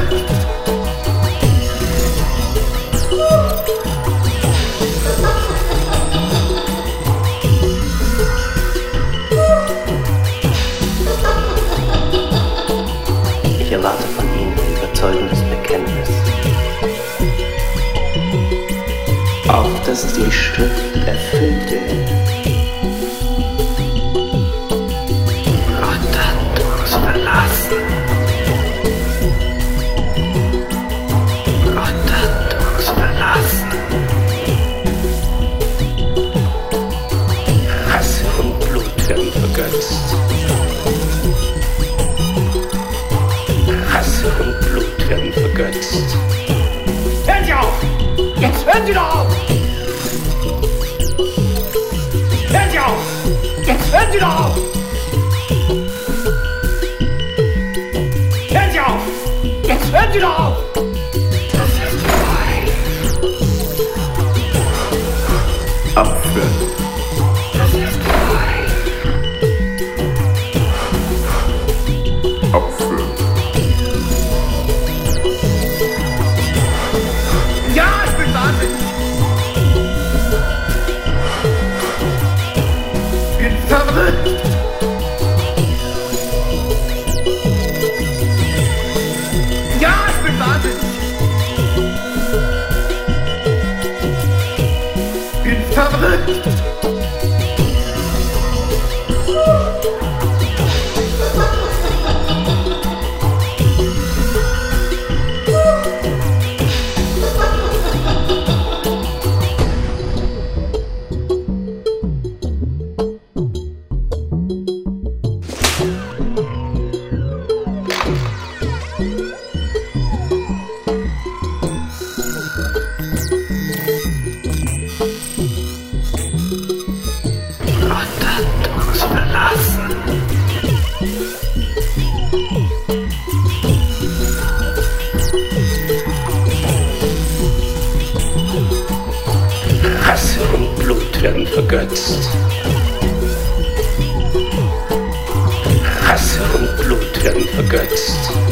Ich erwarte von Ihnen ein überzeugendes Bekenntnis. Auf dass die Schrift erfüllte. Gott hat uns verlassen. Gott hat uns verlassen. Hass und Blut werden vergötzt. Hass und Blut werden vergötzt. Hören Sie auf! Jetzt hören Sie doch auf! Hören Sie auf! Jetzt hören Sie doch auf! Hören Sie auf! Jetzt hören Sie doch auf! Das ist frei. Aufhören. Das ist frei. Aufhören. Ja, ich bin wahnsinnig! Bin verrückt! Ja, ich bin wahnsinnig! Bin verrückt! Gott hat uns verlassen. Hass und Blut werden vergötzt. Hass und Blut werden vergötzt.